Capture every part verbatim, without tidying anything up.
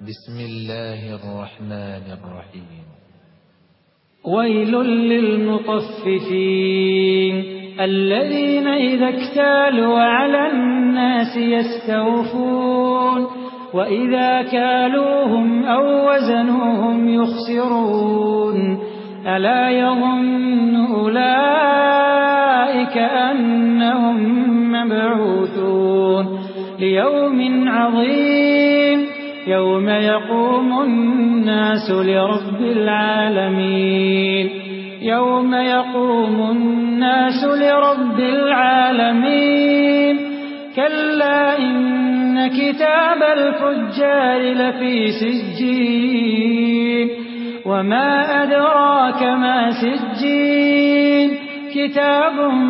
بسم الله الرحمن الرحيم. ويل للمطففين الذين إذا اكتالوا على الناس يستوفون وإذا كالوهم أو وزنوهم يخسرون ألا يظن أولئك أنهم مبعوثون ليوم عظيم يوم يقوم الناس لرب العالمين يوم يقوم الناس لرب العالمين كلا إن كتاب الفجار لفي سجين وما أدراك ما سجين كتاب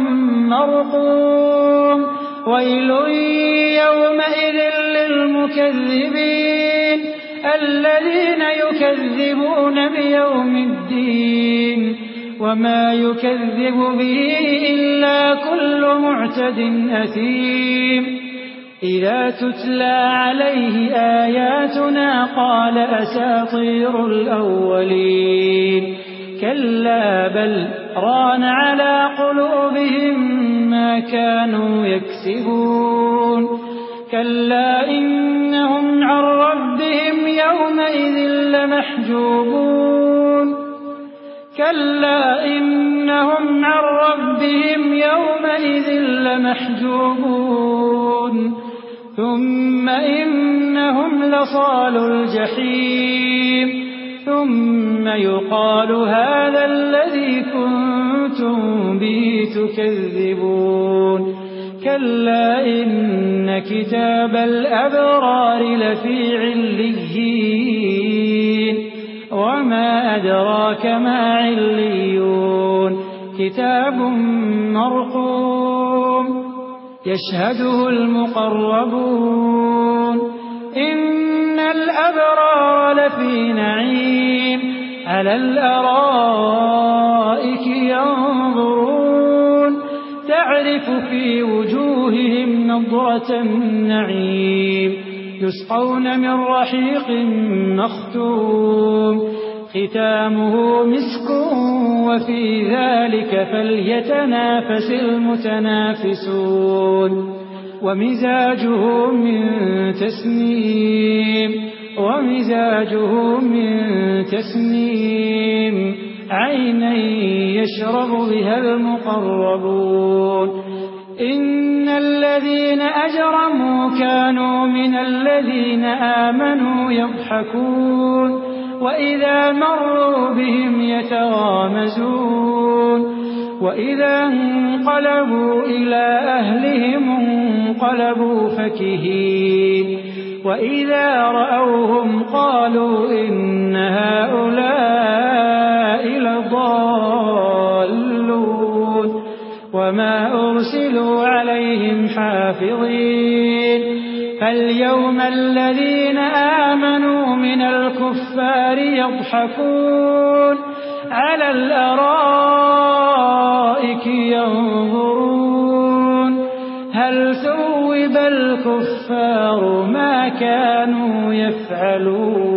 مرقوم ويل يومئذ للمكذبين الذين يكذبون بيوم الدين وما يكذب به إلا كل معتد أثيم إذا تتلى عليه آياتنا قال أساطير الأولين كلا بل ران على قلوبهم ما كانوا يكسبون كلا إنهم عن ربهم يومئذ لمحجوبون كلا إنهم عن ربهم يومئذ لمحجوبون ثم إنهم لصالوا الجحيم ثم يقال هذا الذي كنتم به تكذبون كلا إن كتاب الأبرار لفي عليين وما أدراك ما عليون كتاب مرقوم يشهده المقربون إن الأبرار لفي نعيم على الأرائك ينظرون تعرف في وجوههم نضرة النعيم يسقون من رحيق مختوم ختامه مسك وفي ذلك فليتنافس المتنافسون ومزاجه من تسنيم ومزاجه من تسنيم عينا يشرب بها المقربون إن الذين أجرموا كانوا من الذين آمنوا يضحكون وإذا مروا بهم يتغامزون وإذا انقلبوا إلى أهلهم انقلبوا فكهين وإذا رأوهم قالوا إن هؤلاء لضالون وما أرسلوا عليهم حافظين فاليوم الذين آمنوا من الكفار يضحكون على الأرائك ينظرون هل ثوب الكفار ما كانوا يفعلون